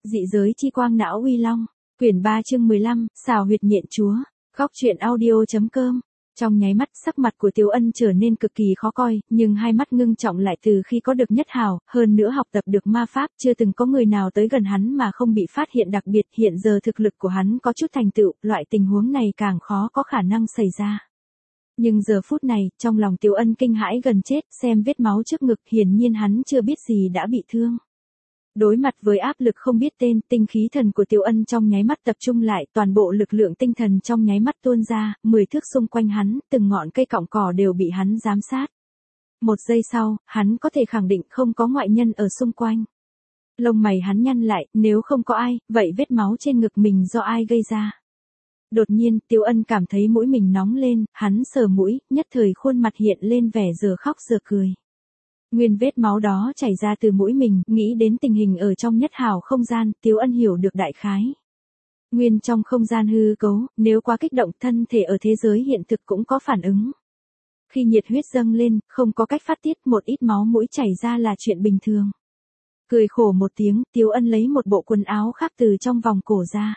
Dị giới chi quang não uy long, quyển 3 chương 15, xào huyệt nhện chúa, góc truyện audio.com. Trong nháy mắt sắc mặt của Tiếu Ân trở nên cực kỳ khó coi, nhưng hai mắt ngưng trọng lại từ khi có được nhất hào, hơn nữa học tập được ma pháp, chưa từng có người nào tới gần hắn mà không bị phát hiện, đặc biệt hiện giờ thực lực của hắn có chút thành tựu, loại tình huống này càng khó có khả năng xảy ra. Nhưng giờ phút này, trong lòng Tiếu Ân kinh hãi gần chết, xem vết máu trước ngực, hiển nhiên hắn chưa biết gì đã bị thương. Đối mặt với áp lực không biết tên, tinh khí thần của Tiếu Ân trong nháy mắt tập trung lại, toàn bộ lực lượng tinh thần trong nháy mắt tuôn ra, 10 thước xung quanh hắn, từng ngọn cây cọng cỏ đều bị hắn giám sát. Một giây sau, hắn có thể khẳng định không có ngoại nhân ở xung quanh. Lông mày hắn nhăn lại, nếu không có ai, vậy vết máu trên ngực mình do ai gây ra? Đột nhiên, Tiếu Ân cảm thấy mũi mình nóng lên, hắn sờ mũi, nhất thời khuôn mặt hiện lên vẻ giờ khóc giờ cười. Nguyên vết máu đó chảy ra từ mũi mình, nghĩ đến tình hình ở trong nhất hào không gian, Tiếu Ân hiểu được đại khái. Nguyên trong không gian hư cấu, nếu quá kích động thân thể ở thế giới hiện thực cũng có phản ứng. Khi nhiệt huyết dâng lên, không có cách phát tiết, một ít máu mũi chảy ra là chuyện bình thường. Cười khổ một tiếng, Tiếu Ân lấy một bộ quần áo khác từ trong vòng cổ ra.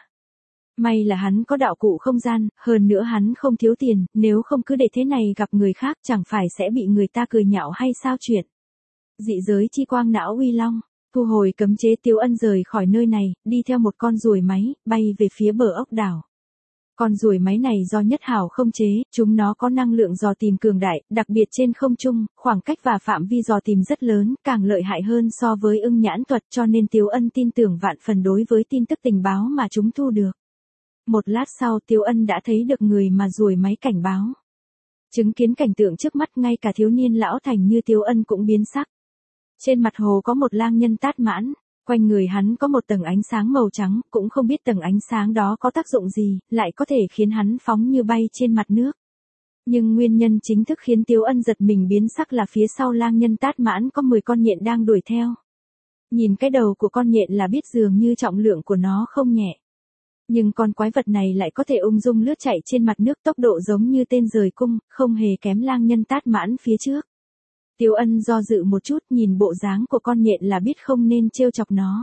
May là hắn có đạo cụ không gian, hơn nữa hắn không thiếu tiền, nếu không cứ để thế này gặp người khác chẳng phải sẽ bị người ta cười nhạo hay sao chuyện. Dị giới chi quang não uy long, thu hồi cấm chế, Tiếu Ân rời khỏi nơi này, đi theo một con ruồi máy, bay về phía bờ ốc đảo. Con ruồi máy này do nhất hào không chế, chúng nó có năng lượng dò tìm cường đại, đặc biệt trên không trung, khoảng cách và phạm vi dò tìm rất lớn, càng lợi hại hơn so với ưng nhãn thuật, cho nên Tiếu Ân tin tưởng vạn phần đối với tin tức tình báo mà chúng thu được. Một lát sau Tiếu Ân đã thấy được người mà ruồi máy cảnh báo. Chứng kiến cảnh tượng trước mắt, ngay cả thiếu niên lão thành như Tiếu Ân cũng biến sắc. Trên mặt hồ có một lang nhân tát mãn, quanh người hắn có một tầng ánh sáng màu trắng, cũng không biết tầng ánh sáng đó có tác dụng gì, lại có thể khiến hắn phóng như bay trên mặt nước. Nhưng nguyên nhân chính thức khiến Tiếu Ân giật mình biến sắc là phía sau lang nhân tát mãn có 10 con nhện đang đuổi theo. Nhìn cái đầu của con nhện là biết dường như trọng lượng của nó không nhẹ. Nhưng con quái vật này lại có thể ung dung lướt chạy trên mặt nước, tốc độ giống như tên rời cung, không hề kém lang nhân tát mãn phía trước. Tiếu Ân do dự một chút, nhìn bộ dáng của con nhện là biết không nên trêu chọc nó.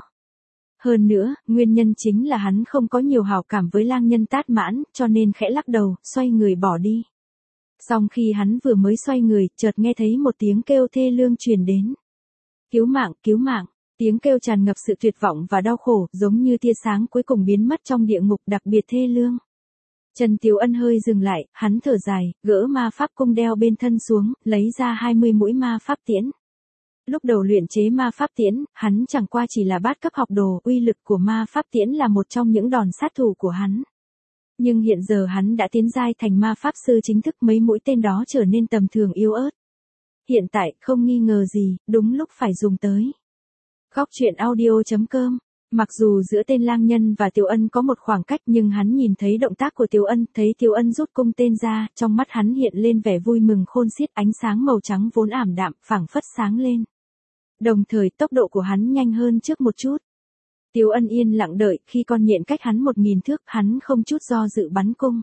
Hơn nữa, nguyên nhân chính là hắn không có nhiều hảo cảm với lang nhân tát mãn, cho nên khẽ lắc đầu, xoay người bỏ đi. Song khi hắn vừa mới xoay người, chợt nghe thấy một tiếng kêu thê lương truyền đến. Cứu mạng, cứu mạng. Tiếng kêu tràn ngập sự tuyệt vọng và đau khổ, giống như tia sáng cuối cùng biến mất trong địa ngục, đặc biệt thê lương. Trần Tiếu Ân hơi dừng lại, hắn thở dài, gỡ ma pháp cung đeo bên thân xuống, lấy ra 20 mũi ma pháp tiễn. Lúc đầu luyện chế ma pháp tiễn, hắn chẳng qua chỉ là bát cấp học đồ, uy lực của ma pháp tiễn là một trong những đòn sát thủ của hắn. Nhưng hiện giờ hắn đã tiến giai thành ma pháp sư chính thức, mấy mũi tên đó trở nên tầm thường yếu ớt. Hiện tại, không nghi ngờ gì, đúng lúc phải dùng tới. Góc truyện audio.com. Mặc dù giữa tên lang nhân và Tiếu Ân có một khoảng cách, nhưng hắn nhìn thấy động tác của Tiếu Ân, thấy Tiếu Ân rút cung tên ra, trong mắt hắn hiện lên vẻ vui mừng khôn xiết, ánh sáng màu trắng vốn ảm đạm, phảng phất sáng lên. Đồng thời tốc độ của hắn nhanh hơn trước một chút. Tiếu Ân yên lặng đợi, khi con nhện cách hắn 1000 thước, hắn không chút do dự bắn cung.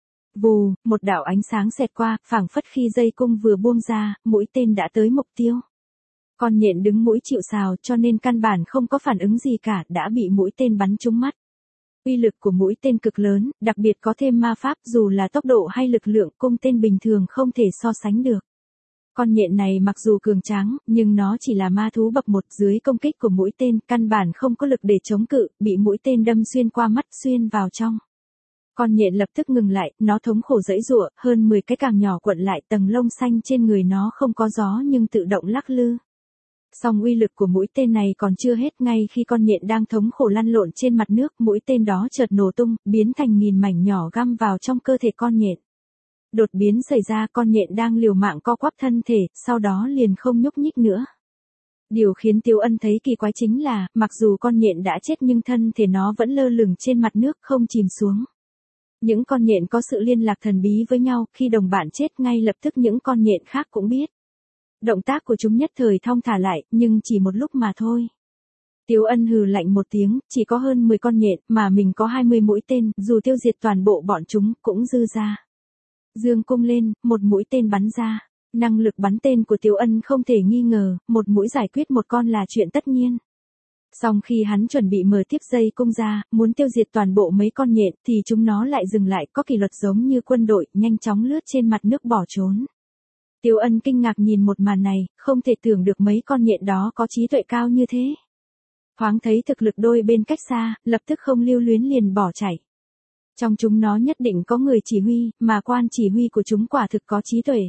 Vù, một đạo ánh sáng xẹt qua, phảng phất khi dây cung vừa buông ra, mũi tên đã tới mục tiêu. Con nhện đứng mũi chịu sào, cho nên căn bản không có phản ứng gì cả, đã bị mũi tên bắn trúng mắt. Uy lực của mũi tên cực lớn, đặc biệt có thêm ma pháp, dù là tốc độ hay lực lượng, cung tên bình thường không thể so sánh được. Con nhện này mặc dù cường tráng, nhưng nó chỉ là ma thú bậc 1, dưới công kích của mũi tên, căn bản không có lực để chống cự, bị mũi tên đâm xuyên qua mắt, xuyên vào trong. Con nhện lập tức ngừng lại, nó thống khổ giãy giụa, hơn 10 cái càng nhỏ quận lại, tầng lông xanh trên người nó không có gió nhưng tự động lắc lư. Song uy lực của mũi tên này còn chưa hết, ngay khi con nhện đang thống khổ lăn lộn trên mặt nước, mũi tên đó chợt nổ tung, biến thành nghìn mảnh nhỏ găm vào trong cơ thể con nhện. Đột biến xảy ra, con nhện đang liều mạng co quắp thân thể, sau đó liền không nhúc nhích nữa. Điều khiến Tiếu Ân thấy kỳ quái chính là, mặc dù con nhện đã chết nhưng thân thể nó vẫn lơ lửng trên mặt nước không chìm xuống. Những con nhện có sự liên lạc thần bí với nhau, khi đồng bạn chết ngay lập tức những con nhện khác cũng biết. Động tác của chúng nhất thời thong thả lại, nhưng chỉ một lúc mà thôi. Tiếu Ân hừ lạnh một tiếng, chỉ có hơn 10 con nhện, mà mình có 20 mũi tên, dù tiêu diệt toàn bộ bọn chúng, cũng dư ra. Dương cung lên, một mũi tên bắn ra. Năng lực bắn tên của Tiếu Ân không thể nghi ngờ, một mũi giải quyết một con là chuyện tất nhiên. Xong khi hắn chuẩn bị mở tiếp dây cung ra, muốn tiêu diệt toàn bộ mấy con nhện, thì chúng nó lại dừng lại, có kỷ luật giống như quân đội, nhanh chóng lướt trên mặt nước bỏ trốn. Tiếu Ân kinh ngạc nhìn một màn này, không thể tưởng được mấy con nhện đó có trí tuệ cao như thế. Thoáng thấy thực lực đôi bên cách xa, lập tức không lưu luyến liền bỏ chạy. Trong chúng nó nhất định có người chỉ huy, mà quan chỉ huy của chúng quả thực có trí tuệ.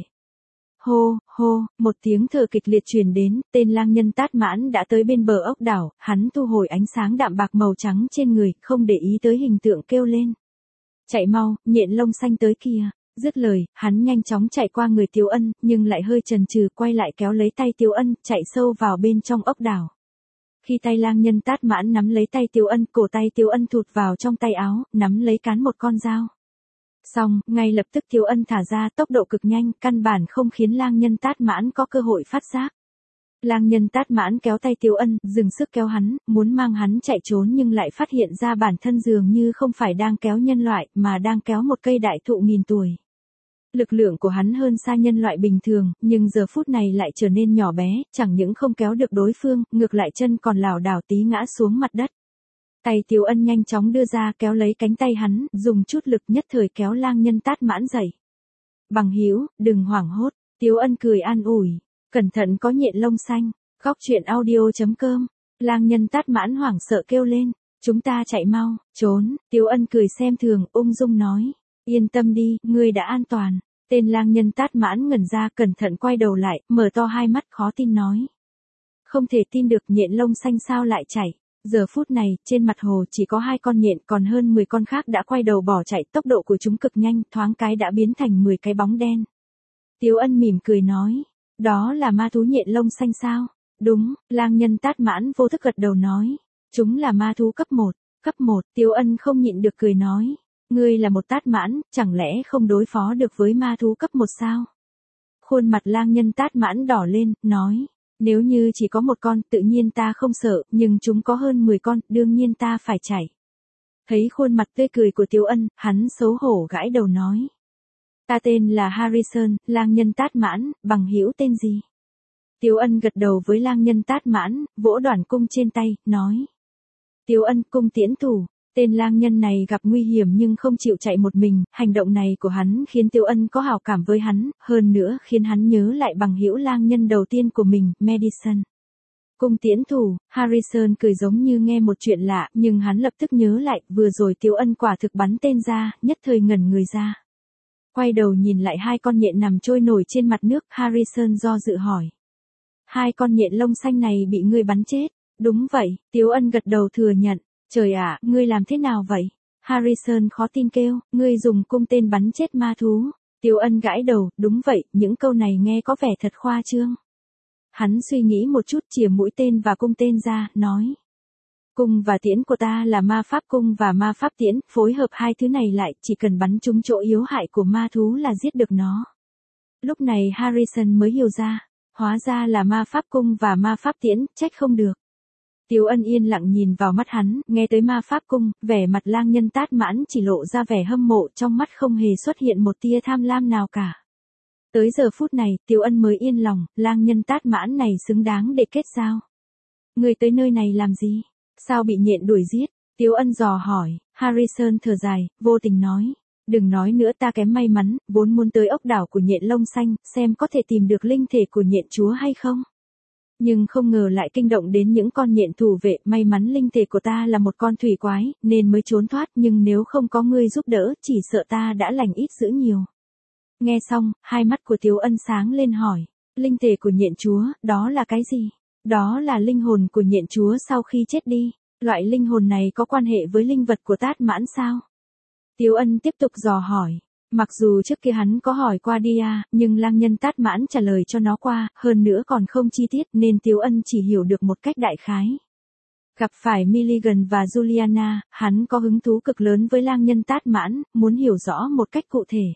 Hô, hô, một tiếng thở kịch liệt truyền đến, tên lang nhân Tát Mãn đã tới bên bờ ốc đảo, hắn thu hồi ánh sáng đạm bạc màu trắng trên người, không để ý tới hình tượng kêu lên. Chạy mau, nhện lông xanh tới kìa. Dứt lời, hắn nhanh chóng chạy qua người Tiếu Ân, nhưng lại hơi chần chừ quay lại kéo lấy tay Tiếu Ân, chạy sâu vào bên trong ốc đảo. Khi tay lang nhân Tát Mãn nắm lấy tay Tiếu Ân, cổ tay Tiếu Ân thụt vào trong tay áo, nắm lấy cán một con dao. Xong, ngay lập tức Tiếu Ân thả ra tốc độ cực nhanh, căn bản không khiến lang nhân Tát Mãn có cơ hội phát giác. Lang nhân Tát Mãn kéo tay Tiếu Ân, dừng sức kéo hắn, muốn mang hắn chạy trốn nhưng lại phát hiện ra bản thân dường như không phải đang kéo nhân loại, mà đang kéo một cây đại thụ nghìn tuổi. Lực lượng của hắn hơn xa nhân loại bình thường, nhưng giờ phút này lại trở nên nhỏ bé, chẳng những không kéo được đối phương, ngược lại chân còn lảo đảo tí ngã xuống mặt đất. Tay Tiếu Ân nhanh chóng đưa ra kéo lấy cánh tay hắn, dùng chút lực nhất thời kéo lang nhân Tát Mãn dậy. Bằng hữu, đừng hoảng hốt, Tiếu Ân cười an ủi, cẩn thận có nhện lông xanh. Góc truyện audio.com. Lang nhân Tát Mãn hoảng sợ kêu lên, chúng ta chạy mau, trốn. Tiếu Ân cười xem thường, ung dung nói, yên tâm đi, ngươi đã an toàn. Tên lang nhân Tát Mãn ngẩn ra, cẩn thận quay đầu lại, mở to hai mắt khó tin nói. Không thể tin được, nhện lông xanh sao lại chạy. Giờ phút này, trên mặt hồ chỉ có 2 con nhện, còn hơn 10 con khác đã quay đầu bỏ chạy, tốc độ của chúng cực nhanh, thoáng cái đã biến thành 10 cái bóng đen. Tiếu Ân mỉm cười nói, đó là ma thú nhện lông xanh sao? Đúng, lang nhân Tát Mãn vô thức gật đầu nói, chúng là ma thú cấp 1, Tiếu Ân không nhịn được cười nói, ngươi là một Tát Mãn, chẳng lẽ không đối phó được với ma thú cấp 1 sao? Khuôn mặt lang nhân Tát Mãn đỏ lên, nói, nếu như chỉ có 1 con, tự nhiên ta không sợ, nhưng chúng có hơn 10 con, đương nhiên ta phải chạy. Thấy khuôn mặt tươi cười của Tiếu Ân, hắn xấu hổ gãi đầu nói. Ta tên là Harrison, lang nhân Tát Mãn, bằng hữu tên gì? Tiếu Ân gật đầu với lang nhân Tát Mãn, vỗ đoản cung trên tay, nói. Tiếu Ân, cung tiễn thủ. Tên lang nhân này gặp nguy hiểm nhưng không chịu chạy một mình, hành động này của hắn khiến Tiếu Ân có hảo cảm với hắn, hơn nữa khiến hắn nhớ lại bằng hữu lang nhân đầu tiên của mình, Madison. Cung tiễn thủ, Harrison cười giống như nghe một chuyện lạ, nhưng hắn lập tức nhớ lại, vừa rồi Tiếu Ân quả thực bắn tên ra, nhất thời ngẩn người ra. Quay đầu nhìn lại 2 con nhện nằm trôi nổi trên mặt nước, Harrison do dự hỏi. 2 con nhện lông xanh này bị ngươi bắn chết? Đúng vậy, Tiếu Ân gật đầu thừa nhận. Trời ạ, ngươi làm thế nào vậy? Harrison khó tin kêu, ngươi dùng cung tên bắn chết ma thú. Tiếu Ân gãi đầu, đúng vậy, những câu này nghe có vẻ thật khoa trương. Hắn suy nghĩ một chút, chìa mũi tên và cung tên ra, nói. Cung và tiễn của ta là ma pháp cung và ma pháp tiễn, phối hợp 2 thứ này lại, chỉ cần bắn trúng chỗ yếu hại của ma thú là giết được nó. Lúc này Harrison mới hiểu ra, hóa ra là ma pháp cung và ma pháp tiễn, trách không được. Tiếu Ân yên lặng nhìn vào mắt hắn, nghe tới ma pháp cung, vẻ mặt lang nhân Tát Mãn chỉ lộ ra vẻ hâm mộ, trong mắt không hề xuất hiện một tia tham lam nào cả. Tới giờ phút này, Tiếu Ân mới yên lòng, lang nhân Tát Mãn này xứng đáng để kết giao. Người tới nơi này làm gì? Sao bị nhện đuổi giết? Tiếu Ân dò hỏi, Harrison thở dài, vô tình nói. Đừng nói nữa, ta kém may mắn, vốn muốn tới ốc đảo của nhện lông xanh, xem có thể tìm được linh thể của nhện chúa hay không. Nhưng không ngờ lại kinh động đến những con nhện thủ vệ, may mắn linh thể của ta là một con thủy quái, nên mới trốn thoát, nhưng nếu không có ngươi giúp đỡ, chỉ sợ ta đã lành ít dữ nhiều. Nghe xong, hai mắt của Tiếu Ân sáng lên hỏi, linh thể của nhện chúa, đó là cái gì? Đó là linh hồn của nhện chúa sau khi chết đi, loại linh hồn này có quan hệ với linh vật của Tát Mãn sao? Tiếu Ân tiếp tục dò hỏi. Mặc dù trước kia hắn có hỏi qua Dia, nhưng lang nhân Tát Mãn trả lời cho nó qua, hơn nữa còn không chi tiết nên Tiếu Ân chỉ hiểu được một cách đại khái. Gặp phải Milligan và Juliana, hắn có hứng thú cực lớn với lang nhân Tát Mãn, muốn hiểu rõ một cách cụ thể.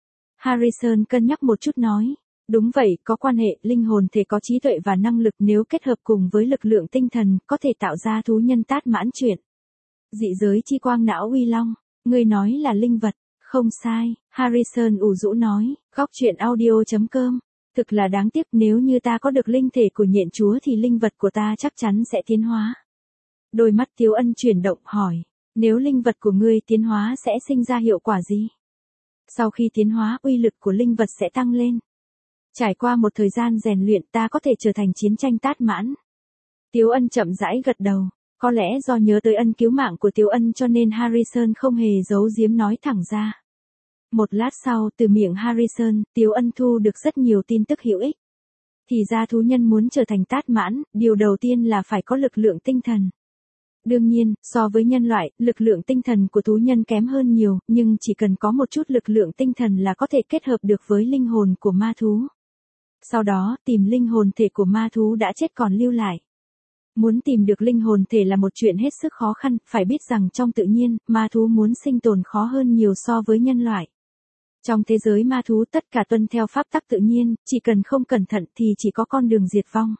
Harrison cân nhắc một chút nói, đúng vậy, có quan hệ, linh hồn thể có trí tuệ và năng lực, nếu kết hợp cùng với lực lượng tinh thần, có thể tạo ra thú nhân Tát Mãn chuyển. Dị giới chi quang não uy long, ngươi nói là linh vật. Không sai, Harrison ủ rũ nói, góc truyện audio.com. Thực là đáng tiếc, nếu như ta có được linh thể của nhện chúa thì linh vật của ta chắc chắn sẽ tiến hóa. Đôi mắt Tiếu Ân chuyển động hỏi, nếu linh vật của ngươi tiến hóa sẽ sinh ra hiệu quả gì? Sau khi tiến hóa uy lực của linh vật sẽ tăng lên. Trải qua một thời gian rèn luyện ta có thể trở thành chiến tranh tát mãn. Tiếu Ân chậm rãi gật đầu, có lẽ do nhớ tới ân cứu mạng của Tiếu Ân cho nên Harrison không hề giấu giếm nói thẳng ra. Một lát sau từ miệng Harrison, Tiếu Ân thu được rất nhiều tin tức hữu ích. Thì ra thú nhân muốn trở thành tát mãn, điều đầu tiên là phải có lực lượng tinh thần. Đương nhiên, so với nhân loại, lực lượng tinh thần của thú nhân kém hơn nhiều, nhưng chỉ cần có một chút lực lượng tinh thần là có thể kết hợp được với linh hồn của ma thú. Sau đó, tìm linh hồn thể của ma thú đã chết còn lưu lại. Muốn tìm được linh hồn thể là một chuyện hết sức khó khăn, phải biết rằng trong tự nhiên, ma thú muốn sinh tồn khó hơn nhiều so với nhân loại. Trong thế giới ma thú tất cả tuân theo pháp tắc tự nhiên, chỉ cần không cẩn thận thì chỉ có con đường diệt vong.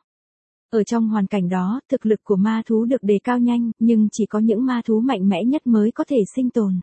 Ở trong hoàn cảnh đó, thực lực của ma thú được đề cao nhanh, nhưng chỉ có những ma thú mạnh mẽ nhất mới có thể sinh tồn.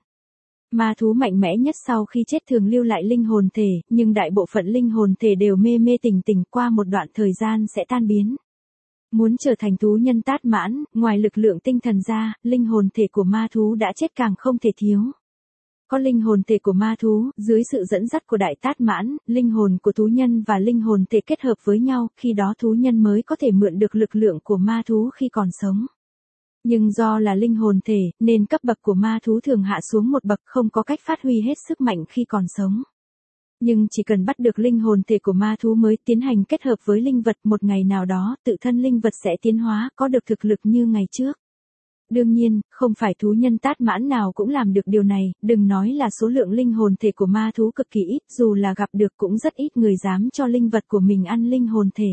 Ma thú mạnh mẽ nhất sau khi chết thường lưu lại linh hồn thể, nhưng đại bộ phận linh hồn thể đều mê mê tỉnh tỉnh qua một đoạn thời gian sẽ tan biến. Muốn trở thành thú nhân tát mãn, ngoài lực lượng tinh thần ra, linh hồn thể của ma thú đã chết càng không thể thiếu. Có linh hồn thể của ma thú, dưới sự dẫn dắt của đại tát mãn, linh hồn của thú nhân và linh hồn thể kết hợp với nhau, khi đó thú nhân mới có thể mượn được lực lượng của ma thú khi còn sống. Nhưng do là linh hồn thể, nên cấp bậc của ma thú thường hạ xuống một bậc, không có cách phát huy hết sức mạnh khi còn sống. Nhưng chỉ cần bắt được linh hồn thể của ma thú mới tiến hành kết hợp với linh vật, một ngày nào đó, tự thân linh vật sẽ tiến hóa, có được thực lực như ngày trước. Đương nhiên, không phải thú nhân tát mãn nào cũng làm được điều này, đừng nói là số lượng linh hồn thể của ma thú cực kỳ ít, dù là gặp được cũng rất ít người dám cho linh vật của mình ăn linh hồn thể.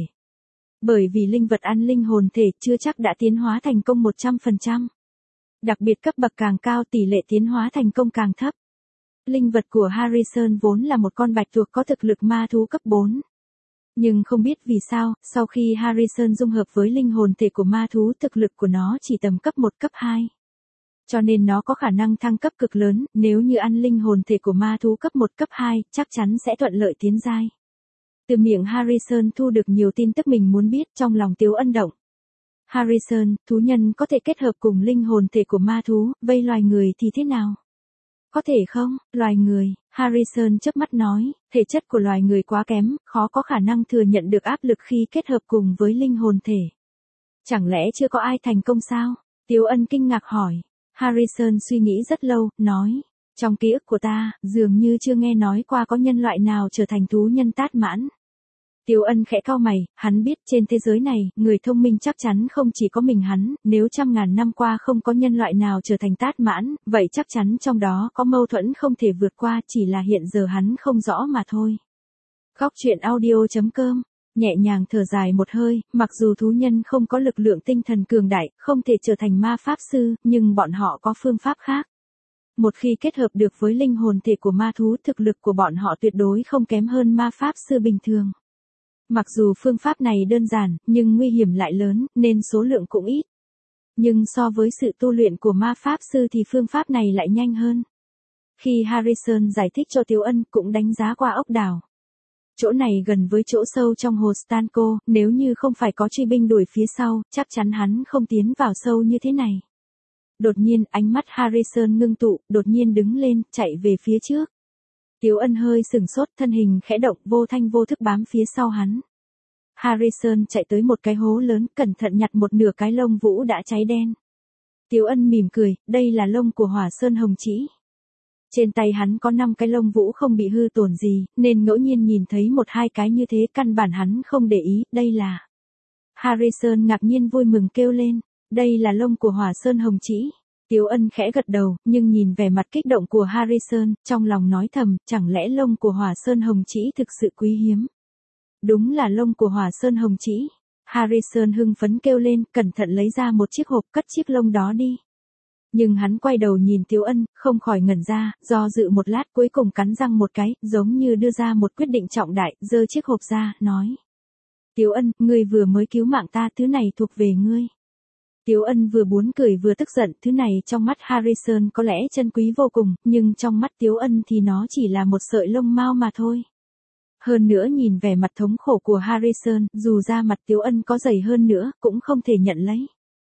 Bởi vì linh vật ăn linh hồn thể chưa chắc đã tiến hóa thành công 100%. Đặc biệt cấp bậc càng cao tỷ lệ tiến hóa thành công càng thấp. Linh vật của Harrison vốn là một con bạch tuộc có thực lực ma thú cấp 4. Nhưng không biết vì sao, sau khi Harrison dung hợp với linh hồn thể của ma thú, thực lực của nó chỉ tầm cấp 1 cấp 2. Cho nên nó có khả năng thăng cấp cực lớn, nếu như ăn linh hồn thể của ma thú cấp 1 cấp 2, chắc chắn sẽ thuận lợi tiến giai. Từ miệng Harrison thu được nhiều tin tức mình muốn biết, trong lòng Tiếu Ân động. Harrison, thú nhân có thể kết hợp cùng linh hồn thể của ma thú, vậy loài người thì thế nào? Có thể không, loài người, Harrison chớp mắt nói, thể chất của loài người quá kém, khó có khả năng thừa nhận được áp lực khi kết hợp cùng với linh hồn thể. Chẳng lẽ chưa có ai thành công sao? Tiếu Ân kinh ngạc hỏi. Harrison suy nghĩ rất lâu, nói, trong ký ức của ta, dường như chưa nghe nói qua có nhân loại nào trở thành thú nhân tát mãn. Tiếu Ân khẽ cau mày, hắn biết trên thế giới này, người thông minh chắc chắn không chỉ có mình hắn, nếu trăm ngàn năm qua không có nhân loại nào trở thành tát mãn, vậy chắc chắn trong đó có mâu thuẫn không thể vượt qua, chỉ là hiện giờ hắn không rõ mà thôi. Góc truyện audio.com, nhẹ nhàng thở dài một hơi, mặc dù thú nhân không có lực lượng tinh thần cường đại, không thể trở thành ma pháp sư, nhưng bọn họ có phương pháp khác. Một khi kết hợp được với linh hồn thể của ma thú, thực lực của bọn họ tuyệt đối không kém hơn ma pháp sư bình thường. Mặc dù phương pháp này đơn giản, nhưng nguy hiểm lại lớn, nên số lượng cũng ít. Nhưng so với sự tu luyện của ma pháp sư thì phương pháp này lại nhanh hơn. Khi Harrison giải thích cho Tiếu Ân cũng đánh giá qua ốc đảo. Chỗ này gần với chỗ sâu trong hồ Stanco, nếu như không phải có truy binh đuổi phía sau, chắc chắn hắn không tiến vào sâu như thế này. Đột nhiên ánh mắt Harrison ngưng tụ, đột nhiên đứng lên, chạy về phía trước. Tiếu Ân hơi sừng sốt, thân hình khẽ động, vô thanh vô thức bám phía sau hắn. Harrison chạy tới một cái hố lớn, cẩn thận nhặt một nửa cái lông vũ đã cháy đen. Tiếu Ân mỉm cười, đây là lông của Hỏa Sơn Hồng Trĩ. Trên tay hắn có 5 cái lông vũ không bị hư tổn gì, nên ngẫu nhiên nhìn thấy 1-2 cái như thế căn bản hắn không để ý, đây là. Harrison ngạc nhiên vui mừng kêu lên, đây là lông của Hỏa Sơn Hồng Trĩ. Tiếu Ân khẽ gật đầu, nhưng nhìn vẻ mặt kích động của Harrison, trong lòng nói thầm, chẳng lẽ lông của Hỏa Sơn Hồng Trĩ thực sự quý hiếm. Đúng là lông của Hỏa Sơn Hồng Trĩ. Harrison hưng phấn kêu lên, cẩn thận lấy ra một chiếc hộp, cất chiếc lông đó đi. Nhưng hắn quay đầu nhìn Tiếu Ân, không khỏi ngẩn ra, do dự một lát cuối cùng cắn răng một cái, giống như đưa ra một quyết định trọng đại, giơ chiếc hộp ra, nói. Tiếu Ân, ngươi vừa mới cứu mạng ta, thứ này thuộc về ngươi. Tiếu Ân vừa buồn cười vừa tức giận, thứ này trong mắt Harrison có lẽ chân quý vô cùng, nhưng trong mắt Tiếu Ân thì nó chỉ là một sợi lông mao mà thôi. Hơn nữa nhìn vẻ mặt thống khổ của Harrison, dù da mặt Tiếu Ân có dày hơn nữa, cũng không thể nhận lấy.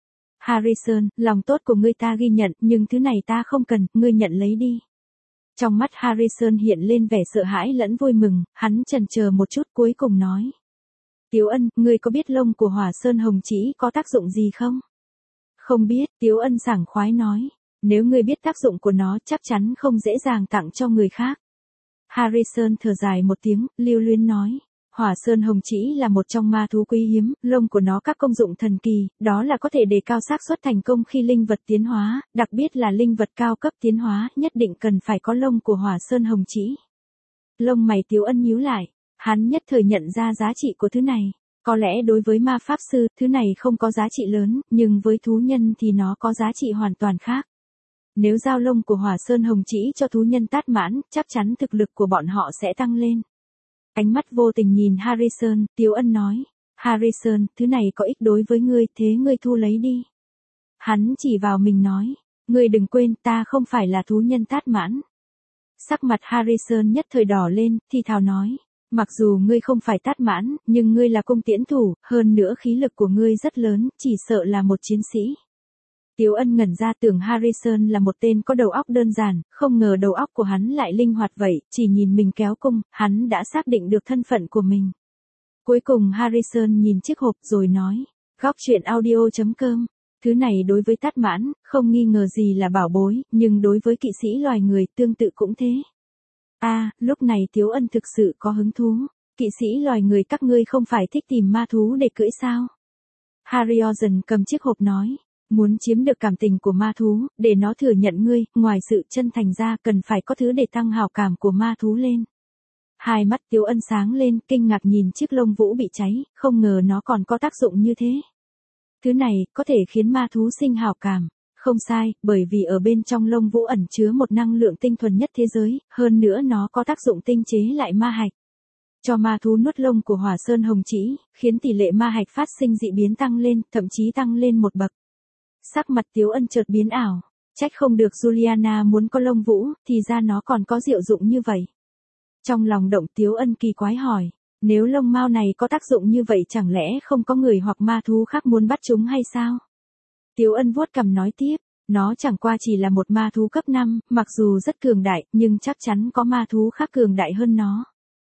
Harrison, lòng tốt của ngươi ta ghi nhận, nhưng thứ này ta không cần, ngươi nhận lấy đi. Trong mắt Harrison hiện lên vẻ sợ hãi lẫn vui mừng, hắn chần chờ một chút cuối cùng nói. Tiếu Ân, ngươi có biết lông của hỏa sơn hồng chỉ có tác dụng gì không? Không biết, Tiếu Ân sảng khoái nói. Nếu ngươi biết tác dụng của nó chắc chắn không dễ dàng tặng cho người khác. Harrison thở dài một tiếng, lưu luyến nói. Hỏa sơn hồng chỉ là một trong ma thú quý hiếm, lông của nó các công dụng thần kỳ, đó là có thể đề cao xác suất thành công khi linh vật tiến hóa, đặc biệt là linh vật cao cấp tiến hóa, nhất định cần phải có lông của hỏa sơn hồng chỉ. Lông mày Tiếu Ân nhíu lại, hắn nhất thời nhận ra giá trị của thứ này. Có lẽ đối với ma pháp sư, thứ này không có giá trị lớn, nhưng với thú nhân thì nó có giá trị hoàn toàn khác. Nếu giao lông của hỏa sơn hồng chỉ cho thú nhân tát mãn, chắc chắn thực lực của bọn họ sẽ tăng lên. Ánh mắt vô tình nhìn Harrison, Tiếu Ân nói. Harrison, thứ này có ích đối với ngươi, thế ngươi thu lấy đi. Hắn chỉ vào mình nói. Ngươi đừng quên, ta không phải là thú nhân tát mãn. Sắc mặt Harrison nhất thời đỏ lên, thì thào nói. Mặc dù ngươi không phải tát mãn, nhưng ngươi là cung tiễn thủ, hơn nữa khí lực của ngươi rất lớn, chỉ sợ là một chiến sĩ. Tiếu Ân ngẩn ra tưởng Harrison là một tên có đầu óc đơn giản, không ngờ đầu óc của hắn lại linh hoạt vậy, chỉ nhìn mình kéo cung, hắn đã xác định được thân phận của mình. Cuối cùng Harrison nhìn chiếc hộp rồi nói, góc truyện audio.com, thứ này đối với tát mãn, không nghi ngờ gì là bảo bối, nhưng đối với kỵ sĩ loài người tương tự cũng thế. Lúc này Tiếu Ân thực sự có hứng thú, kỵ sĩ loài người các ngươi không phải thích tìm ma thú để cưỡi sao? Harrison cầm chiếc hộp nói. Muốn chiếm được cảm tình của ma thú, để nó thừa nhận ngươi, ngoài sự chân thành ra cần phải có thứ để tăng hào cảm của ma thú lên. Hai mắt Tiếu Ân sáng lên, kinh ngạc nhìn chiếc lông vũ bị cháy, không ngờ nó còn có tác dụng như thế. Thứ này, có thể khiến ma thú sinh hào cảm. Không sai, bởi vì ở bên trong lông vũ ẩn chứa một năng lượng tinh thuần nhất thế giới, hơn nữa nó có tác dụng tinh chế lại ma hạch. Cho ma thú nuốt lông của hỏa sơn hồng chỉ, khiến tỷ lệ ma hạch phát sinh dị biến tăng lên, thậm chí tăng lên một bậc. Sắc mặt Tiếu Ân chợt biến ảo, trách không được Juliana muốn có lông vũ, thì ra nó còn có diệu dụng như vậy. Trong lòng động Tiếu Ân kỳ quái hỏi, nếu lông mao này có tác dụng như vậy chẳng lẽ không có người hoặc ma thú khác muốn bắt chúng hay sao? Tiếu Ân vuốt cằm nói tiếp, nó chẳng qua chỉ là một ma thú cấp 5, mặc dù rất cường đại, nhưng chắc chắn có ma thú khác cường đại hơn nó.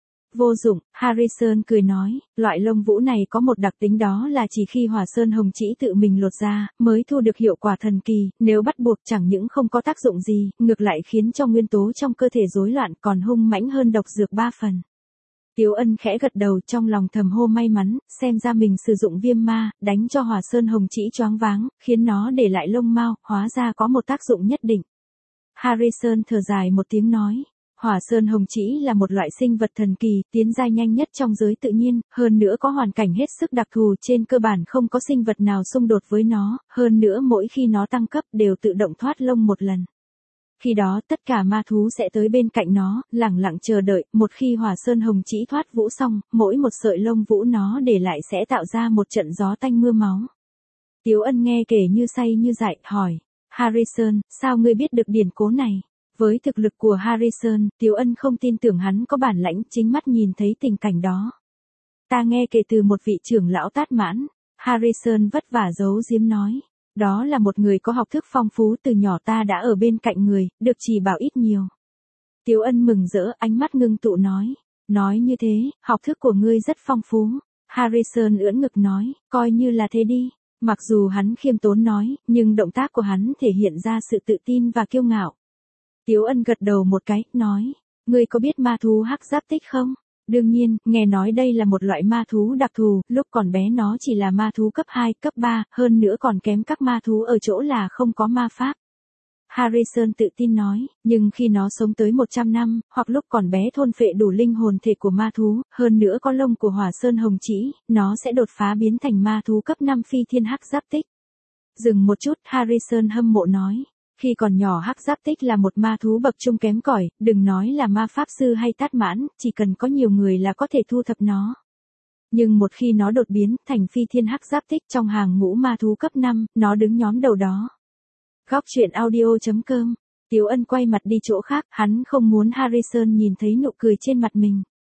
Vô dụng, Harrison cười nói, loại lông vũ này có một đặc tính đó là chỉ khi hỏa sơn hồng chỉ tự mình lột ra, mới thu được hiệu quả thần kỳ, nếu bắt buộc chẳng những không có tác dụng gì, ngược lại khiến cho nguyên tố trong cơ thể rối loạn còn hung mãnh hơn độc dược 3 phần. Tiếu Ân khẽ gật đầu trong lòng thầm hô may mắn, xem ra mình sử dụng viêm ma, đánh cho hỏa sơn hồng chỉ choáng váng, khiến nó để lại lông mao, hóa ra có một tác dụng nhất định. Harrison thở dài một tiếng nói. Hỏa sơn hồng chỉ là một loại sinh vật thần kỳ, tiến giai nhanh nhất trong giới tự nhiên, hơn nữa có hoàn cảnh hết sức đặc thù, trên cơ bản không có sinh vật nào xung đột với nó, hơn nữa mỗi khi nó tăng cấp đều tự động thoát lông một lần. Khi đó tất cả ma thú sẽ tới bên cạnh nó, lẳng lặng chờ đợi, một khi hỏa sơn hồng chỉ thoát vũ xong, mỗi một sợi lông vũ nó để lại sẽ tạo ra một trận gió tanh mưa máu. Tiếu Ân nghe kể như say như dại, hỏi, Harrison, sao ngươi biết được điển cố này? Với thực lực của Harrison, Tiếu Ân không tin tưởng hắn có bản lãnh chính mắt nhìn thấy tình cảnh đó. Ta nghe kể từ một vị trưởng lão tát mãn, Harrison vất vả giấu giếm nói. Đó là một người có học thức phong phú, từ nhỏ ta đã ở bên cạnh người, được chỉ bảo ít nhiều. Tiếu Ân mừng rỡ, ánh mắt ngưng tụ nói. Nói như thế, học thức của ngươi rất phong phú. Harrison ưỡn ngực nói, coi như là thế đi. Mặc dù hắn khiêm tốn nói, nhưng động tác của hắn thể hiện ra sự tự tin và kiêu ngạo. Tiếu Ân gật đầu một cái, nói, ngươi có biết ma thú hắc giáp tích không? Đương nhiên, nghe nói đây là một loại ma thú đặc thù, lúc còn bé nó chỉ là ma thú cấp 2, cấp 3, hơn nữa còn kém các ma thú ở chỗ là không có ma pháp. Harrison tự tin nói, nhưng khi nó sống tới 100 năm, hoặc lúc còn bé thôn phệ đủ linh hồn thể của ma thú, hơn nữa có lông của hỏa sơn hồng chỉ, nó sẽ đột phá biến thành ma thú cấp 5 phi thiên hắc giáp tích. Dừng một chút, Harrison hâm mộ nói. Khi còn nhỏ hắc giáp tích là một ma thú bậc trung kém cỏi, đừng nói là ma pháp sư hay tát mãn, chỉ cần có nhiều người là có thể thu thập nó. Nhưng một khi nó đột biến thành phi thiên hắc giáp tích trong hàng ngũ ma thú cấp 5, nó đứng nhóm đầu đó. Góc truyện audio.com, Tiếu Ân quay mặt đi chỗ khác, hắn không muốn Harrison nhìn thấy nụ cười trên mặt mình.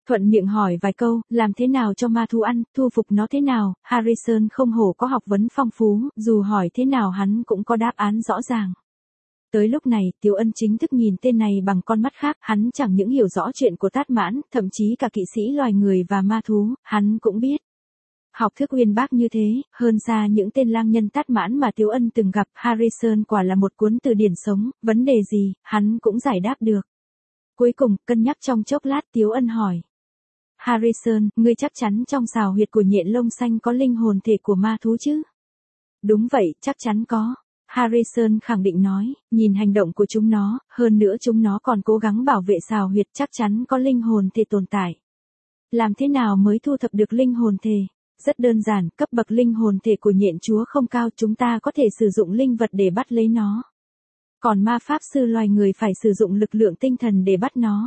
Thuận miệng hỏi vài câu, làm thế nào cho ma thú ăn, thu phục nó thế nào, Harrison không hổ có học vấn phong phú, dù hỏi thế nào hắn cũng có đáp án rõ ràng. Tới lúc này, Tiếu Ân chính thức nhìn tên này bằng con mắt khác, hắn chẳng những hiểu rõ chuyện của Tát Mãn, thậm chí cả kỵ sĩ loài người và ma thú, hắn cũng biết. Học thức uyên bác như thế, hơn xa những tên lang nhân Tát Mãn mà Tiếu Ân từng gặp, Harrison quả là một cuốn từ điển sống, vấn đề gì, hắn cũng giải đáp được. Cuối cùng, cân nhắc trong chốc lát Tiếu Ân hỏi. Harrison, ngươi chắc chắn trong sào huyệt của nhện lông xanh có linh hồn thể của ma thú chứ? Đúng vậy, chắc chắn có. Harrison khẳng định nói, nhìn hành động của chúng nó, hơn nữa chúng nó còn cố gắng bảo vệ sào huyệt, chắc chắn có linh hồn thể tồn tại. Làm thế nào mới thu thập được linh hồn thể? Rất đơn giản, cấp bậc linh hồn thể của nhện chúa không cao, chúng ta có thể sử dụng linh vật để bắt lấy nó. Còn ma pháp sư loài người phải sử dụng lực lượng tinh thần để bắt nó.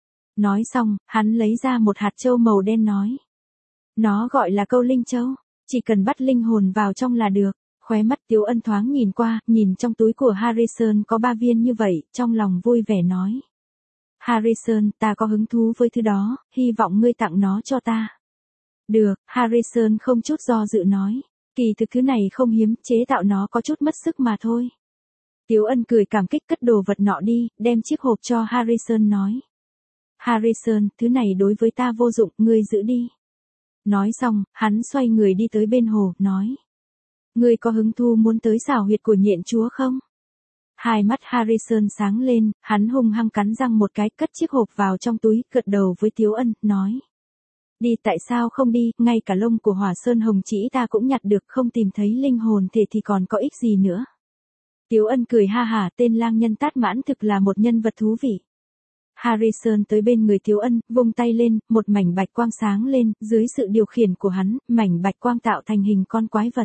Nói xong, hắn lấy ra một hạt châu màu đen nói. Nó gọi là câu linh châu, chỉ cần bắt linh hồn vào trong là được. Khóe mắt Tiếu Ân thoáng nhìn qua, nhìn trong túi của Harrison có 3 viên như vậy, trong lòng vui vẻ nói. Harrison, ta có hứng thú với thứ đó, hy vọng ngươi tặng nó cho ta. Được, Harrison không chút do dự nói. Kỳ thực thứ này không hiếm, chế tạo nó có chút mất sức mà thôi. Tiếu Ân cười cảm kích cất đồ vật nọ đi, đem chiếc hộp cho Harrison nói. Harrison, thứ này đối với ta vô dụng, ngươi giữ đi. Nói xong, hắn xoay người đi tới bên hồ, nói. Ngươi có hứng thú muốn tới sào huyệt của nhện chúa không? Hai mắt Harrison sáng lên, hắn hung hăng cắn răng một cái, cất chiếc hộp vào trong túi, gật đầu với Tiếu Ân, nói. Đi, tại sao không đi, ngay cả lông của Hỏa Sơn Hồng Chỉ ta cũng nhặt được, không tìm thấy linh hồn thể thì còn có ích gì nữa. Tiếu Ân cười ha hả, tên lang nhân Tát Mãn thực là một nhân vật thú vị. Harrison tới bên người Tiếu Ân, vung tay lên, một mảnh bạch quang sáng lên, dưới sự điều khiển của hắn, mảnh bạch quang tạo thành hình con quái vật.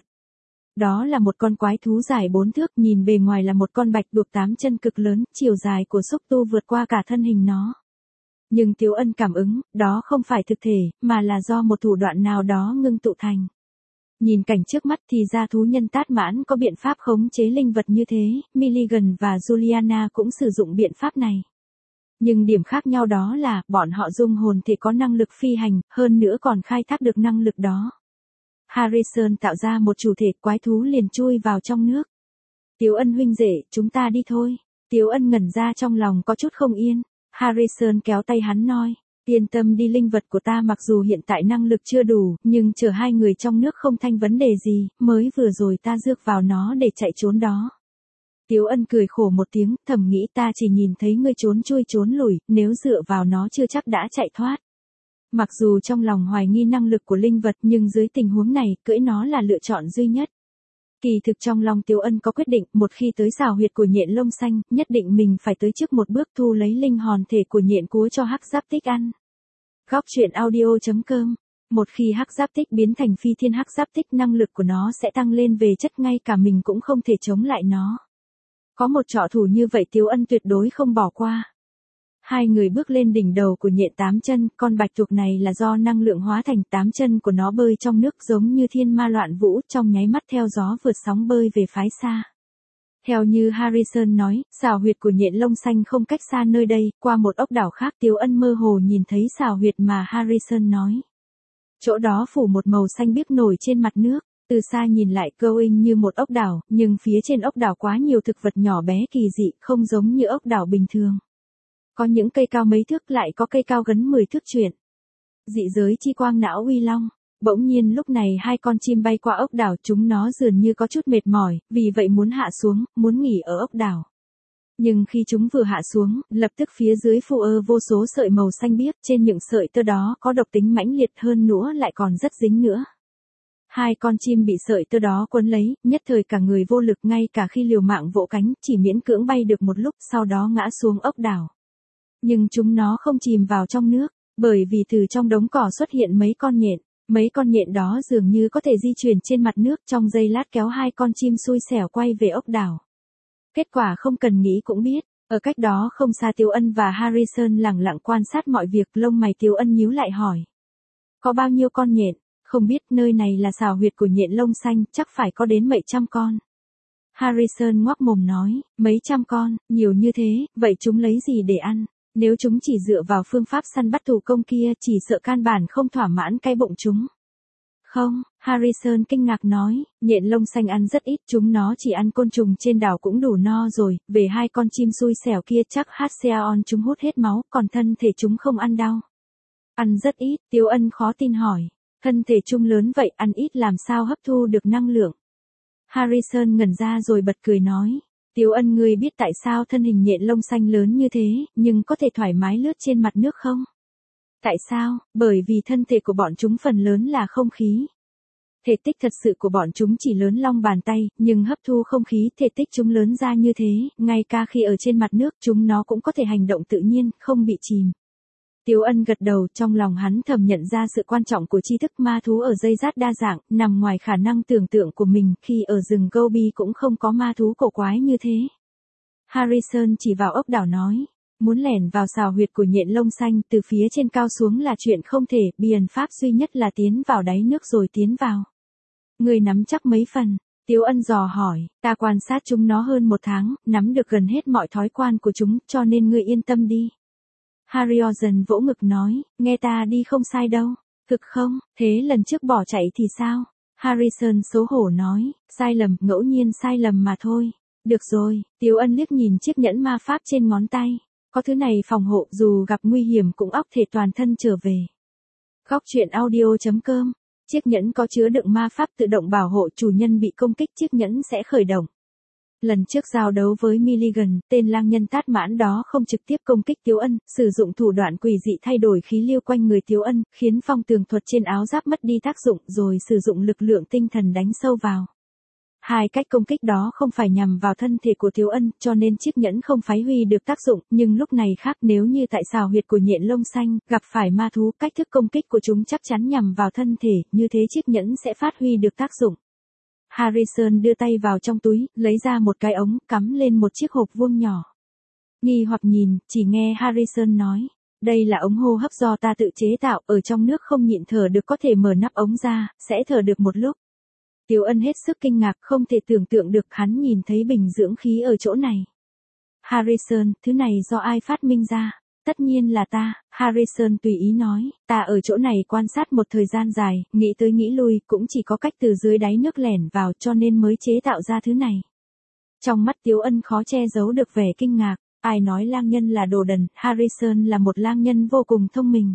Đó là một con quái thú dài 4 thước, nhìn bề ngoài là một con bạch tuộc 8 chân cực lớn, chiều dài của xúc tu vượt qua cả thân hình nó. Nhưng Tiếu Ân cảm ứng, đó không phải thực thể, mà là do một thủ đoạn nào đó ngưng tụ thành. Nhìn cảnh trước mắt thì ra thú nhân Tát Mãn có biện pháp khống chế linh vật như thế, Milligan và Juliana cũng sử dụng biện pháp này. Nhưng điểm khác nhau đó là, bọn họ dung hồn thể có năng lực phi hành, hơn nữa còn khai thác được năng lực đó. Harrison tạo ra một chủ thể, quái thú liền chui vào trong nước. Tiếu Ân huynh đệ, chúng ta đi thôi. Tiếu Ân ngẩn ra trong lòng có chút không yên. Harrison kéo tay hắn nói, yên tâm đi, linh vật của ta mặc dù hiện tại năng lực chưa đủ, nhưng chờ hai người trong nước không thành vấn đề gì, mới vừa rồi ta rước vào nó để chạy trốn đó. Tiếu Ân cười khổ một tiếng, thầm nghĩ ta chỉ nhìn thấy ngươi trốn chui trốn lủi, nếu dựa vào nó chưa chắc đã chạy thoát. Mặc dù trong lòng hoài nghi năng lực của linh vật nhưng dưới tình huống này, cưỡi nó là lựa chọn duy nhất. Kỳ thực trong lòng Tiếu Ân có quyết định, một khi tới sào huyệt của nhện lông xanh, nhất định mình phải tới trước một bước thu lấy linh hồn thể của nhện cúa cho Hắc Giáp Tích ăn. Góc truyện audio.com. Một khi Hắc Giáp Tích biến thành phi thiên Hắc Giáp Tích, năng lực của nó sẽ tăng lên về chất, ngay cả mình cũng không thể chống lại nó. Có một trọ thủ như vậy Tiếu Ân tuyệt đối không bỏ qua. Hai người bước lên đỉnh đầu của nhện 8 chân, con bạch tuộc này là do năng lượng hóa thành, 8 chân của nó bơi trong nước giống như thiên ma loạn vũ, trong nháy mắt theo gió vượt sóng bơi về phái xa. Theo như Harrison nói, sào huyệt của nhện lông xanh không cách xa nơi đây, qua một ốc đảo khác Tiếu Ân mơ hồ nhìn thấy sào huyệt mà Harrison nói. Chỗ đó phủ một màu xanh biếc nổi trên mặt nước, từ xa nhìn lại Going như một ốc đảo, nhưng phía trên ốc đảo quá nhiều thực vật nhỏ bé kỳ dị, không giống như ốc đảo bình thường. Có những cây cao mấy thước, lại có cây cao gần 10 thước chuyển. Dị giới chi quang não uy long. Bỗng nhiên lúc này hai con chim bay qua ốc đảo, chúng nó dường như có chút mệt mỏi, vì vậy muốn hạ xuống, muốn nghỉ ở ốc đảo. Nhưng khi chúng vừa hạ xuống, lập tức phía dưới phù vô số sợi màu xanh biếc, trên những sợi tơ đó có độc tính mãnh liệt hơn nữa lại còn rất dính nữa. Hai con chim bị sợi tơ đó quấn lấy, nhất thời cả người vô lực, ngay cả khi liều mạng vỗ cánh, chỉ miễn cưỡng bay được một lúc, sau đó ngã xuống ốc đảo. Nhưng chúng nó không chìm vào trong nước, bởi vì từ trong đống cỏ xuất hiện mấy con nhện. Mấy con nhện đó dường như có thể di chuyển trên mặt nước, trong giây lát kéo hai con chim xui xẻo quay về ốc đảo. Kết quả không cần nghĩ cũng biết, ở cách đó không xa Tiếu Ân và Harrison lẳng lặng quan sát mọi việc, lông mày Tiếu Ân nhíu lại hỏi. Có bao nhiêu con nhện? Không biết, nơi này là sào huyệt của nhện lông xanh, chắc phải có đến mấy trăm con. Harrison ngoác mồm nói, mấy trăm con, nhiều như thế, vậy chúng lấy gì để ăn? Nếu chúng chỉ dựa vào phương pháp săn bắt thủ công kia chỉ sợ căn bản không thỏa mãn cái bụng chúng. Không, Harrison kinh ngạc nói, nhện lông xanh ăn rất ít, chúng nó chỉ ăn côn trùng trên đảo cũng đủ no rồi, về hai con chim xui xẻo kia chắc Haseon chúng hút hết máu, còn thân thể chúng không ăn đau. Ăn rất ít, Tiếu Ân khó tin hỏi, thân thể chúng lớn vậy ăn ít làm sao hấp thu được năng lượng. Harrison ngẩn ra rồi bật cười nói, Tiếu Ân ngươi biết tại sao thân hình nhện lông xanh lớn như thế, nhưng có thể thoải mái lướt trên mặt nước không? Tại sao? Bởi vì thân thể của bọn chúng phần lớn là không khí. Thể tích thật sự của bọn chúng chỉ lớn long bàn tay, nhưng hấp thu không khí thể tích chúng lớn ra như thế, ngay cả khi ở trên mặt nước chúng nó cũng có thể hành động tự nhiên, không bị chìm. Tiếu Ân gật đầu, trong lòng hắn thầm nhận ra sự quan trọng của tri thức ma thú ở dây rát đa dạng, nằm ngoài khả năng tưởng tượng của mình, khi ở rừng Gobi cũng không có ma thú cổ quái như thế. Harrison chỉ vào ốc đảo nói, muốn lẻn vào xào huyệt của nhện lông xanh từ phía trên cao xuống là chuyện không thể, biện pháp duy nhất là tiến vào đáy nước rồi tiến vào. Người nắm chắc mấy phần? Tiếu Ân dò hỏi, ta quan sát chúng nó hơn 1 tháng, nắm được gần hết mọi thói quen của chúng, cho nên ngươi yên tâm đi. Harrison vỗ ngực nói, nghe ta đi không sai đâu. Thực không, thế lần trước bỏ chạy thì sao? Harrison xấu hổ nói, sai lầm, ngẫu nhiên sai lầm mà thôi. Được rồi, Tiếu Ân liếc nhìn chiếc nhẫn ma pháp trên ngón tay. Có thứ này phòng hộ, dù gặp nguy hiểm cũng óc thể toàn thân trở về. Góc truyện audio.com. Chiếc nhẫn có chứa đựng ma pháp tự động bảo hộ chủ nhân bị công kích, chiếc nhẫn sẽ khởi động. Lần trước giao đấu với Milligan, tên lang nhân tát mãn đó không trực tiếp công kích Tiếu Ân, sử dụng thủ đoạn quỷ dị thay đổi khí lưu quanh người Tiếu Ân, khiến phong tường thuật trên áo giáp mất đi tác dụng, rồi sử dụng lực lượng tinh thần đánh sâu vào. Hai cách công kích đó không phải nhằm vào thân thể của Tiếu Ân, cho nên chiếc nhẫn không phát huy được tác dụng, nhưng lúc này khác, nếu như tại xào huyệt của nhện lông xanh, gặp phải ma thú, cách thức công kích của chúng chắc chắn nhằm vào thân thể, như thế chiếc nhẫn sẽ phát huy được tác dụng. Harrison đưa tay vào trong túi, lấy ra một cái ống, cắm lên một chiếc hộp vuông nhỏ. Nghi hoặc nhìn, chỉ nghe Harrison nói, đây là ống hô hấp do ta tự chế tạo, ở trong nước không nhịn thở được có thể mở nắp ống ra, sẽ thở được một lúc. Tiếu Ân hết sức kinh ngạc, không thể tưởng tượng được hắn nhìn thấy bình dưỡng khí ở chỗ này. Harrison, thứ này do ai phát minh ra? Tất nhiên là ta, Harrison tùy ý nói, ta ở chỗ này quan sát một thời gian dài, nghĩ tới nghĩ lui, cũng chỉ có cách từ dưới đáy nước lẻn vào cho nên mới chế tạo ra thứ này. Trong mắt Tiếu Ân khó che giấu được vẻ kinh ngạc, ai nói lang nhân là đồ đần, Harrison là một lang nhân vô cùng thông minh.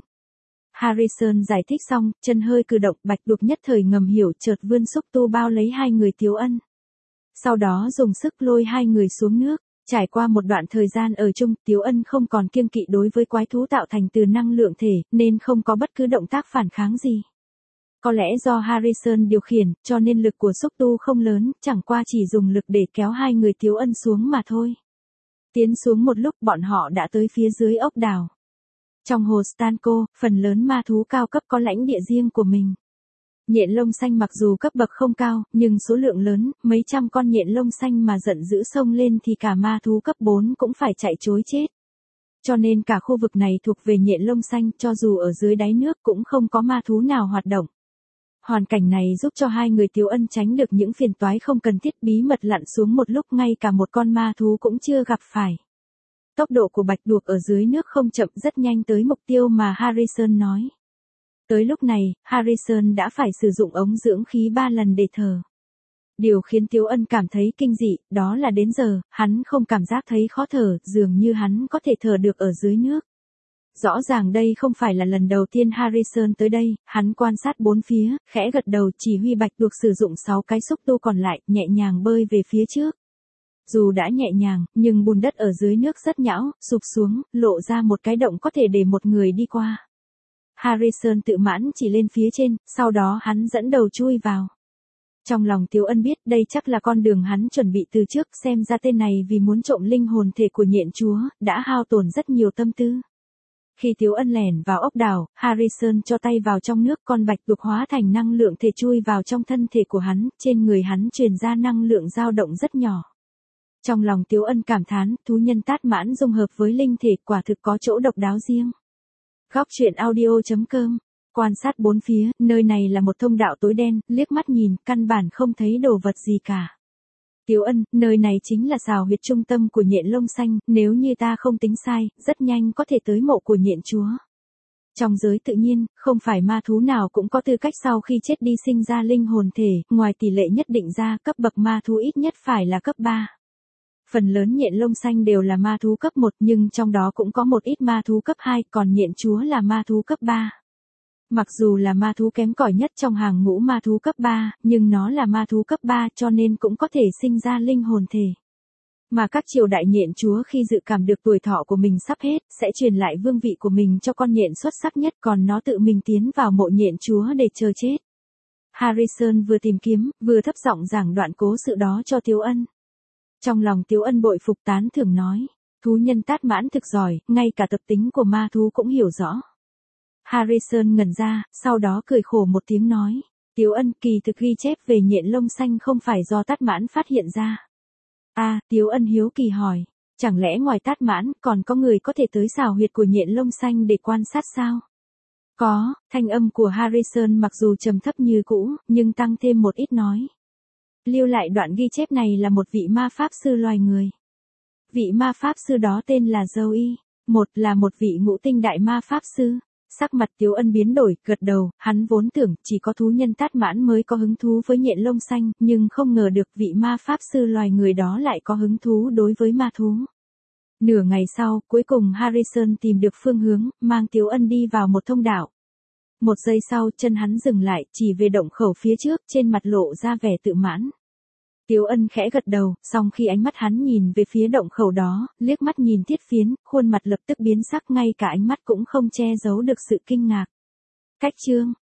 Harrison giải thích xong, chân hơi cử động, bạch đuộc nhất thời ngầm hiểu, chợt vươn xúc tu bao lấy hai người Tiếu Ân. Sau đó dùng sức lôi hai người xuống nước. Trải qua một đoạn thời gian ở chung, Tiếu Ân không còn kiêng kỵ đối với quái thú tạo thành từ năng lượng thể, nên không có bất cứ động tác phản kháng gì. Có lẽ do Harrison điều khiển, cho nên lực của xúc tu không lớn, chẳng qua chỉ dùng lực để kéo hai người Tiếu Ân xuống mà thôi. Tiến xuống một lúc bọn họ đã tới phía dưới ốc đảo. Trong hồ Stanko, phần lớn ma thú cao cấp có lãnh địa riêng của mình. Nhện lông xanh mặc dù cấp bậc không cao, nhưng số lượng lớn, mấy trăm con nhện lông xanh mà giận dữ xông lên thì cả ma thú cấp 4 cũng phải chạy trối chết. Cho nên cả khu vực này thuộc về nhện lông xanh, cho dù ở dưới đáy nước cũng không có ma thú nào hoạt động. Hoàn cảnh này giúp cho hai người Tiếu Ân tránh được những phiền toái không cần thiết, bí mật lặn xuống một lúc ngay cả một con ma thú cũng chưa gặp phải. Tốc độ của bạch đuộc ở dưới nước không chậm, rất nhanh tới mục tiêu mà Harrison nói. Tới lúc này, Harrison đã phải sử dụng ống dưỡng khí 3 lần để thở. Điều khiến Tiếu Ân cảm thấy kinh dị, đó là đến giờ, hắn không cảm giác thấy khó thở, dường như hắn có thể thở được ở dưới nước. Rõ ràng đây không phải là lần đầu tiên Harrison tới đây, hắn quan sát bốn phía, khẽ gật đầu, chỉ huy bạch đuộc sử dụng 6 cái xúc tu còn lại, nhẹ nhàng bơi về phía trước. Dù đã nhẹ nhàng, nhưng bùn đất ở dưới nước rất nhão, sụp xuống, lộ ra một cái động có thể để một người đi qua. Harrison tự mãn chỉ lên phía trên, sau đó hắn dẫn đầu chui vào. Trong lòng Tiếu Ân biết đây chắc là con đường hắn chuẩn bị từ trước, xem ra tên này vì muốn trộm linh hồn thể của nhện chúa, đã hao tổn rất nhiều tâm tư. Khi Tiếu Ân lẻn vào ốc đảo, Harrison cho tay vào trong nước, con bạch tuộc hóa thành năng lượng thể chui vào trong thân thể của hắn, trên người hắn truyền ra năng lượng dao động rất nhỏ. Trong lòng Tiếu Ân cảm thán, thú nhân tát mãn dung hợp với linh thể quả thực có chỗ độc đáo riêng. Góc truyện audio.com. Quan sát bốn phía, nơi này là một thông đạo tối đen, liếc mắt nhìn, căn bản không thấy đồ vật gì cả. Tiếu Ân, nơi này chính là xào huyệt trung tâm của nhện lông xanh, nếu như ta không tính sai, rất nhanh có thể tới mộ của nhện chúa. Trong giới tự nhiên, không phải ma thú nào cũng có tư cách sau khi chết đi sinh ra linh hồn thể, ngoài tỷ lệ nhất định ra, cấp bậc ma thú ít nhất phải là cấp 3. Phần lớn nhện lông xanh đều là ma thú cấp 1 nhưng trong đó cũng có một ít ma thú cấp 2, còn nhện chúa là ma thú cấp 3. Mặc dù là ma thú kém cỏi nhất trong hàng ngũ ma thú cấp 3, nhưng nó là ma thú cấp 3 cho nên cũng có thể sinh ra linh hồn thể. Mà các triều đại nhện chúa khi dự cảm được tuổi thọ của mình sắp hết, sẽ truyền lại vương vị của mình cho con nhện xuất sắc nhất, còn nó tự mình tiến vào mộ nhện chúa để chờ chết. Harrison vừa tìm kiếm, vừa thấp giọng giảng đoạn cố sự đó cho Tiếu Ân. Trong lòng Tiếu Ân bội phục tán thưởng nói, thú nhân tát mãn thực giỏi, ngay cả tập tính của ma thú cũng hiểu rõ. Harrison ngẩn ra, sau đó cười khổ một tiếng nói, Tiếu Ân, kỳ thực ghi chép về nhện lông xanh không phải do tát mãn phát hiện ra. Tiếu Ân hiếu kỳ hỏi, chẳng lẽ ngoài tát mãn còn có người có thể tới xào huyệt của nhện lông xanh để quan sát sao? Có, thanh âm của Harrison mặc dù trầm thấp như cũ, nhưng tăng thêm một ít nói. Lưu lại đoạn ghi chép này là một vị ma pháp sư loài người. Vị ma pháp sư đó tên là Zoe, là một vị ngũ tinh đại ma pháp sư. Sắc mặt Tiếu Ân biến đổi, gật đầu, hắn vốn tưởng chỉ có thú nhân tát mãn mới có hứng thú với nhện lông xanh, nhưng không ngờ được vị ma pháp sư loài người đó lại có hứng thú đối với ma thú. Nửa ngày sau, cuối cùng Harrison tìm được phương hướng, mang Tiếu Ân đi vào một thông đạo. Một giây sau, chân hắn dừng lại, chỉ về động khẩu phía trước, trên mặt lộ ra vẻ tự mãn. Tiếu Ân khẽ gật đầu, song khi ánh mắt hắn nhìn về phía động khẩu đó, liếc mắt nhìn Thiết Phiến, khuôn mặt lập tức biến sắc, ngay cả ánh mắt cũng không che giấu được sự kinh ngạc. Cách chương